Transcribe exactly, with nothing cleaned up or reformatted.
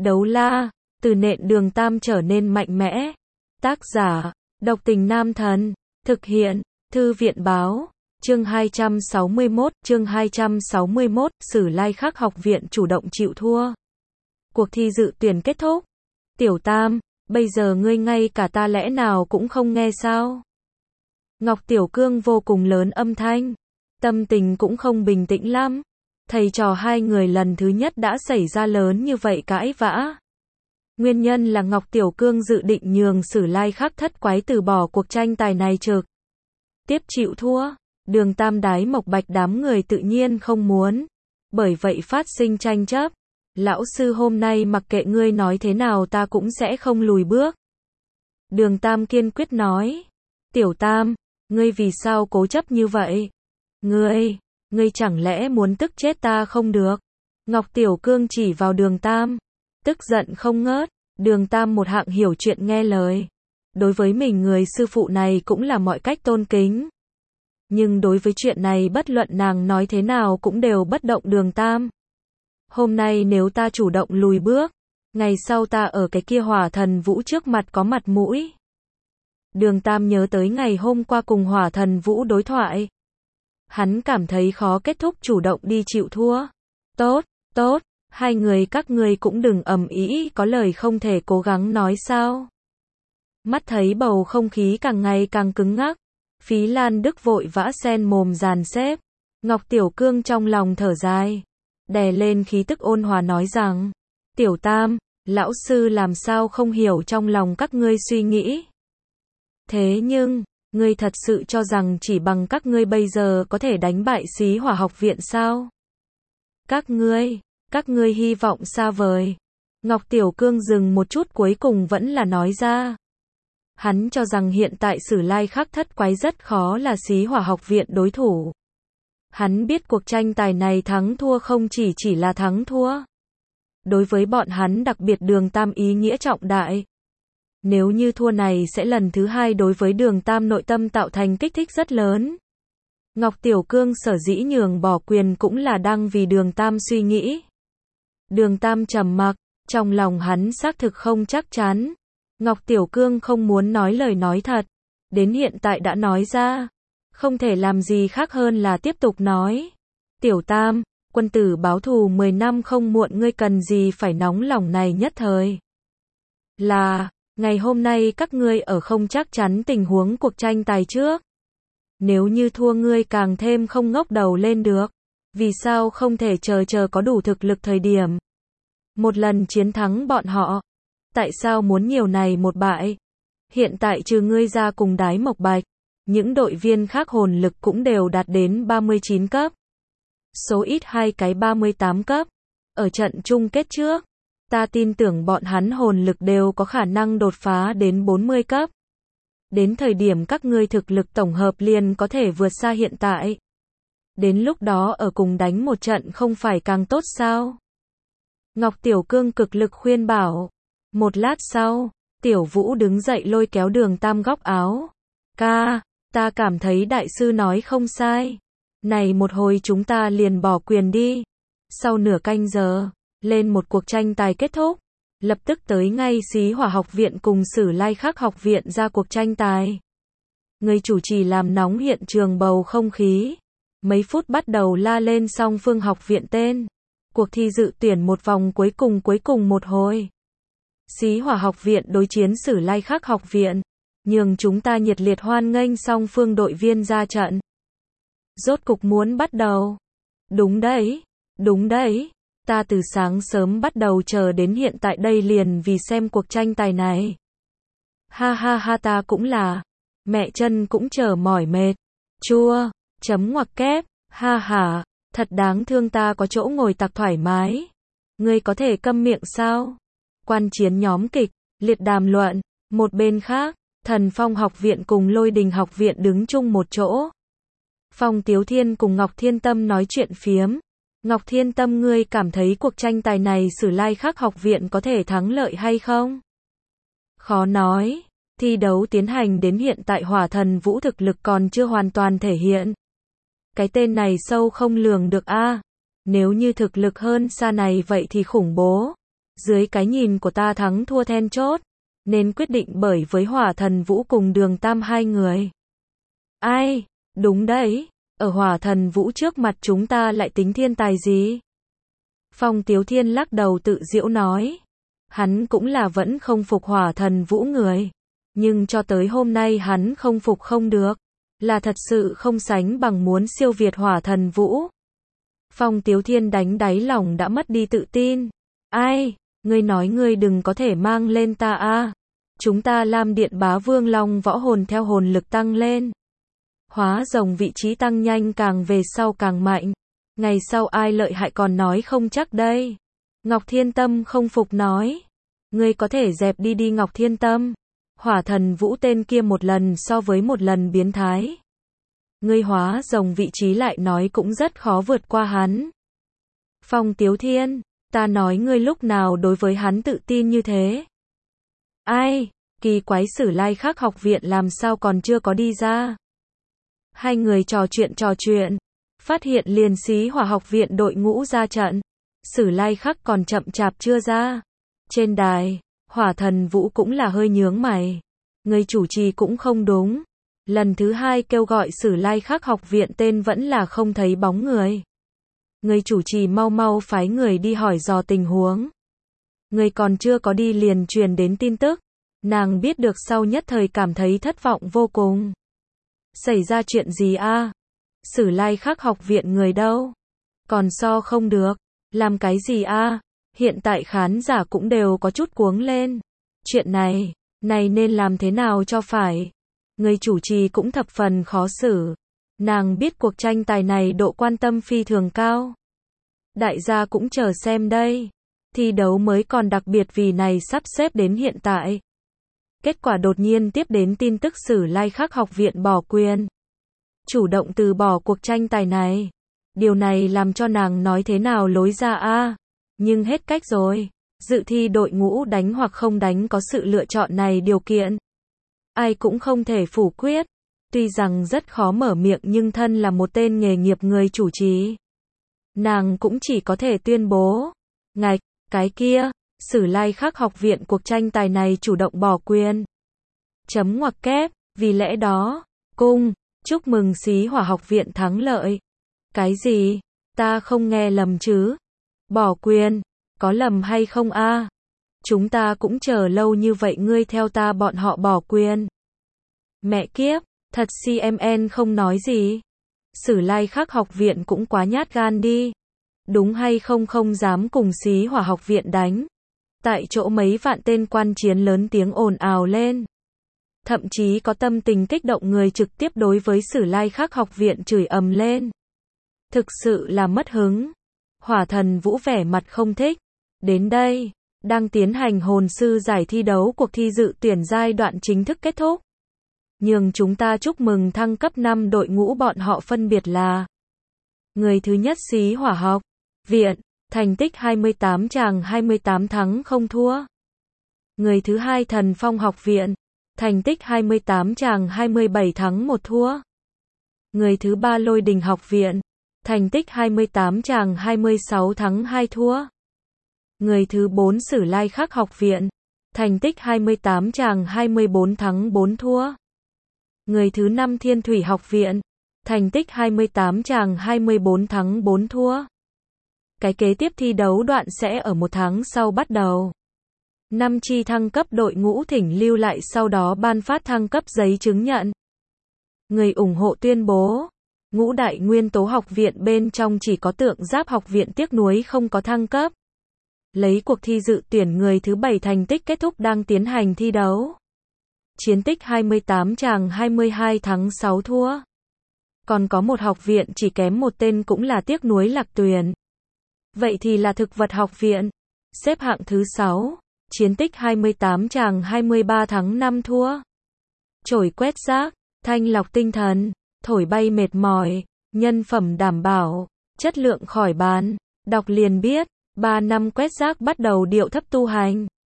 Đấu la, từ nện Đường Tam trở nên mạnh mẽ. Tác giả, Độc Tình Nam Thần. Thực hiện, Thư viện Báo. Chương hai trăm sáu mươi mốt, chương hai trăm sáu mươi mốt, Sử Lai Khắc học viện chủ động chịu thua. Cuộc thi dự tuyển kết thúc. Tiểu Tam, bây giờ ngươi ngay cả ta lẽ nào cũng không nghe sao? Ngọc Tiểu Cương vô cùng lớn âm thanh. Tâm tình cũng không bình tĩnh lắm. Thầy trò hai người lần thứ nhất đã xảy ra lớn như vậy cãi vã. Nguyên nhân là Ngọc Tiểu Cương dự định nhường Sử Lai Khắc thất quái từ bỏ cuộc tranh tài này trực tiếp chịu thua. Đường Tam Đái Mộc Bạch đám người tự nhiên không muốn. Bởi vậy phát sinh tranh chấp. Lão sư hôm nay mặc kệ ngươi nói thế nào ta cũng sẽ không lùi bước. Đường Tam kiên quyết nói. Tiểu Tam, ngươi vì sao cố chấp như vậy? Ngươi, ngươi chẳng lẽ muốn tức chết ta không được? Ngọc Tiểu Cương chỉ vào Đường Tam. Tức giận không ngớt. Đường Tam một hạng hiểu chuyện nghe lời. Đối với mình người sư phụ này cũng là mọi cách tôn kính. Nhưng đối với chuyện này bất luận nàng nói thế nào cũng đều bất động Đường Tam. Hôm nay nếu ta chủ động lùi bước, ngày sau ta ở cái kia Hỏa Thần Vũ trước mặt có mặt mũi. Đường Tam nhớ tới ngày hôm qua cùng Hỏa Thần Vũ đối thoại. Hắn cảm thấy khó kết thúc chủ động đi chịu thua. Tốt, tốt, hai người các ngươi cũng đừng ầm ĩ, có lời không thể cố gắng nói sao? Mắt thấy bầu không khí càng ngày càng cứng ngắc, Phí Lan Đức vội vã xen mồm dàn xếp. Ngọc Tiểu Cương trong lòng thở dài, đè lên khí tức ôn hòa nói rằng, Tiểu Tam, lão sư làm sao không hiểu trong lòng các ngươi suy nghĩ. Thế nhưng, ngươi thật sự cho rằng chỉ bằng các ngươi bây giờ có thể đánh bại Xí Hỏa học viện sao? Các ngươi, các ngươi hy vọng xa vời. Ngọc Tiểu Cương dừng một chút cuối cùng vẫn là nói ra. Hắn cho rằng hiện tại Sử Lai Khắc thất quái rất khó là Xí Hỏa học viện đối thủ. Hắn biết cuộc tranh tài này thắng thua không chỉ chỉ là thắng thua. Đối với bọn hắn đặc biệt Đường Tam ý nghĩa trọng đại. Nếu như thua này sẽ lần thứ hai đối với Đường Tam nội tâm tạo thành kích thích rất lớn. Ngọc Tiểu Cương sở dĩ nhường bỏ quyền cũng là đang vì Đường Tam suy nghĩ. Đường Tam trầm mặc, trong lòng hắn xác thực không chắc chắn. Ngọc Tiểu Cương không muốn nói lời nói thật. Đến hiện tại đã nói ra. Không thể làm gì khác hơn là tiếp tục nói. Tiểu Tam, quân tử báo thù mười năm không muộn, ngươi cần gì phải nóng lòng này nhất thời. Là, ngày hôm nay các ngươi ở không chắc chắn tình huống cuộc tranh tài trước. Nếu như thua ngươi càng thêm không ngóc đầu lên được. Vì sao không thể chờ chờ có đủ thực lực thời điểm. Một lần chiến thắng bọn họ. Tại sao muốn nhiều này một bại? Hiện tại trừ ngươi ra cùng Đái Mộc Bạch. Những đội viên khác hồn lực cũng đều đạt đến ba mươi chín cấp. Số ít hai cái ba mươi tám cấp. Ở trận chung kết trước, ta tin tưởng bọn hắn hồn lực đều có khả năng đột phá đến bốn mươi cấp. Đến thời điểm các ngươi thực lực tổng hợp liền có thể vượt xa hiện tại. Đến lúc đó ở cùng đánh một trận không phải càng tốt sao? Ngọc Tiểu Cương cực lực khuyên bảo. Một lát sau, Tiểu Vũ đứng dậy lôi kéo Đường Tam góc áo. Ca, ta cảm thấy đại sư nói không sai. Này một hồi chúng ta liền bỏ quyền đi. Sau nửa canh giờ, lên một cuộc tranh tài kết thúc. Lập tức tới ngay Xí Hỏa học viện cùng Sử Lai Khắc học viện ra cuộc tranh tài. Người chủ trì làm nóng hiện trường bầu không khí. Mấy phút bắt đầu la lên song phương học viện tên. Cuộc thi dự tuyển một vòng cuối cùng cuối cùng một hồi. Xí Hỏa học viện đối chiến Sử Lai Khắc học viện. Nhường chúng ta nhiệt liệt hoan nghênh song phương đội viên ra trận. Rốt cục muốn bắt đầu. Đúng đấy, đúng đấy. Ta từ sáng sớm bắt đầu chờ đến hiện tại đây liền vì xem cuộc tranh tài này. Ha ha ha, ta cũng là. Mẹ chân cũng chờ mỏi mệt. Chua, chấm ngoặc kép, ha ha, thật đáng thương, ta có chỗ ngồi tặc thoải mái. Ngươi có thể câm miệng sao? Quan chiến nhóm kịch, liệt đàm luận. Một bên khác, Thần Phong học viện cùng Lôi Đình học viện đứng chung một chỗ. Phong Tiếu Thiên cùng Ngọc Thiên Tâm nói chuyện phiếm. Ngọc Thiên Tâm, ngươi cảm thấy cuộc tranh tài này Sử Lai Khắc học viện có thể thắng lợi hay không? Khó nói. Thi đấu tiến hành đến hiện tại Hỏa Thần Vũ thực lực còn chưa hoàn toàn thể hiện. Cái tên này sâu không lường được a. Nếu như thực lực hơn xa này vậy thì khủng bố. Dưới cái nhìn của ta thắng thua then chốt, nên quyết định bởi với Hỏa Thần Vũ cùng Đường Tam hai người. Ai, đúng đấy, ở Hỏa Thần Vũ trước mặt chúng ta lại tính thiên tài gì? Phong Tiếu Thiên lắc đầu tự giễu nói. Hắn cũng là vẫn không phục Hỏa Thần Vũ người. Nhưng cho tới hôm nay hắn không phục không được. Là thật sự không sánh bằng muốn siêu việt Hỏa Thần Vũ. Phong Tiếu Thiên đánh đáy lòng đã mất đi tự tin. Ai, ngươi nói ngươi đừng có thể mang lên ta a. Chúng ta Lam Điện Bá Vương Long võ hồn theo hồn lực tăng lên. Hóa rồng vị trí tăng nhanh càng về sau càng mạnh. Ngày sau ai lợi hại còn nói không chắc đây. Ngọc Thiên Tâm không phục nói. Ngươi có thể dẹp đi đi Ngọc Thiên Tâm. Hỏa Thần Vũ tên kia một lần so với một lần biến thái. Ngươi hóa rồng vị trí lại nói cũng rất khó vượt qua hắn. Phong Tiếu Thiên, ta nói ngươi lúc nào đối với hắn tự tin như thế. Ai, kỳ quái Sử Lai Khắc học viện làm sao còn chưa có đi ra. Hai người trò chuyện trò chuyện. Phát hiện liền Xí Hỏa học viện đội ngũ ra trận. Sử Lai Khắc còn chậm chạp chưa ra. Trên đài, Hỏa Thần Vũ cũng là hơi nhướng mày. Người chủ trì cũng không đúng. Lần thứ hai kêu gọi Sử Lai Khắc học viện tên vẫn là không thấy bóng người. Người chủ trì mau mau phái người đi hỏi dò tình huống. Người còn chưa có đi liền truyền đến tin tức. Nàng biết được sau nhất thời cảm thấy thất vọng vô cùng. Xảy ra chuyện gì a? Sử Lai Khắc học viện người đâu? Còn so không được. Làm cái gì a? Hiện tại khán giả cũng đều có chút cuống lên. Chuyện này, này nên làm thế nào cho phải? Người chủ trì cũng thập phần khó xử. Nàng biết cuộc tranh tài này độ quan tâm phi thường cao. Đại gia cũng chờ xem đây. Thi đấu mới còn đặc biệt vì này sắp xếp đến hiện tại. Kết quả đột nhiên tiếp đến tin tức Sử Lai Khắc học viện bỏ quyền. Chủ động từ bỏ cuộc tranh tài này. Điều này làm cho nàng nói thế nào lối ra a? Nhưng hết cách rồi. Dự thi đội ngũ đánh hoặc không đánh có sự lựa chọn này điều kiện. Ai cũng không thể phủ quyết. Tuy rằng rất khó mở miệng nhưng thân là một tên nghề nghiệp người chủ trì. Nàng cũng chỉ có thể tuyên bố. Ngạch, cái kia, Sử Lai Khắc học viện cuộc tranh tài này chủ động bỏ quyền. Chấm ngoặc kép, vì lẽ đó, cung, chúc mừng Xí Hỏa học viện thắng lợi. Cái gì? Ta không nghe lầm chứ? Bỏ quyền, có lầm hay không a? Chúng ta cũng chờ lâu như vậy ngươi theo ta bọn họ bỏ quyền. Mẹ kiếp, thật xê em en không nói gì. Sử Lai Khắc học viện cũng quá nhát gan đi. Đúng hay không không dám cùng Xí Hỏa học viện đánh. Tại chỗ mấy vạn tên quan chiến lớn tiếng ồn ào lên. Thậm chí có tâm tình kích động người trực tiếp đối với Sử Lai Khắc học viện chửi ầm lên. Thực sự là mất hứng. Hỏa Thần Vũ vẻ mặt không thích. Đến đây, đang tiến hành hồn sư giải thi đấu cuộc thi dự tuyển giai đoạn chính thức kết thúc. Nhưng chúng ta chúc mừng thăng cấp năm đội ngũ bọn họ phân biệt là. Người thứ nhất Xí Hỏa học viện, thành tích hai mươi tám chàng hai mươi tám thắng không thua. Người thứ hai Thần Phong học viện, thành tích hai mươi tám chàng hai mươi bảy thắng một thua. Người thứ ba Lôi Đình học viện, thành tích hai mươi tám chàng hai mươi sáu thắng hai thua. Người thứ bốn Sử Lai Khắc học viện, thành tích hai mươi tám chàng hai mươi bốn thắng bốn thua. Người thứ năm Thiên Thủy học viện, thành tích hai mươi tám chàng hai mươi bốn thắng bốn thua. Cái kế tiếp thi đấu đoạn sẽ ở một tháng sau bắt đầu. Năm chi thăng cấp đội ngũ thỉnh lưu lại sau đó ban phát thăng cấp giấy chứng nhận. Người ủng hộ tuyên bố. Ngũ đại nguyên tố học viện bên trong chỉ có Tượng Giáp học viện tiếc nuối không có thăng cấp. Lấy cuộc thi dự tuyển người thứ bảy thành tích kết thúc đang tiến hành thi đấu. Chiến tích hai mươi tám chàng hai mươi hai thắng sáu thua. Còn có một học viện chỉ kém một tên cũng là tiếc nuối Lạc Tuyền. Vậy thì là Thực Vật học viện. Xếp hạng thứ sáu. Chiến tích hai mươi tám chàng hai mươi ba thắng năm thua. Chổi quét rác, thanh lọc tinh thần, thổi bay mệt mỏi, nhân phẩm đảm bảo, chất lượng khỏi bàn. Đọc liền biết, ba năm quét rác bắt đầu điệu thấp tu hành.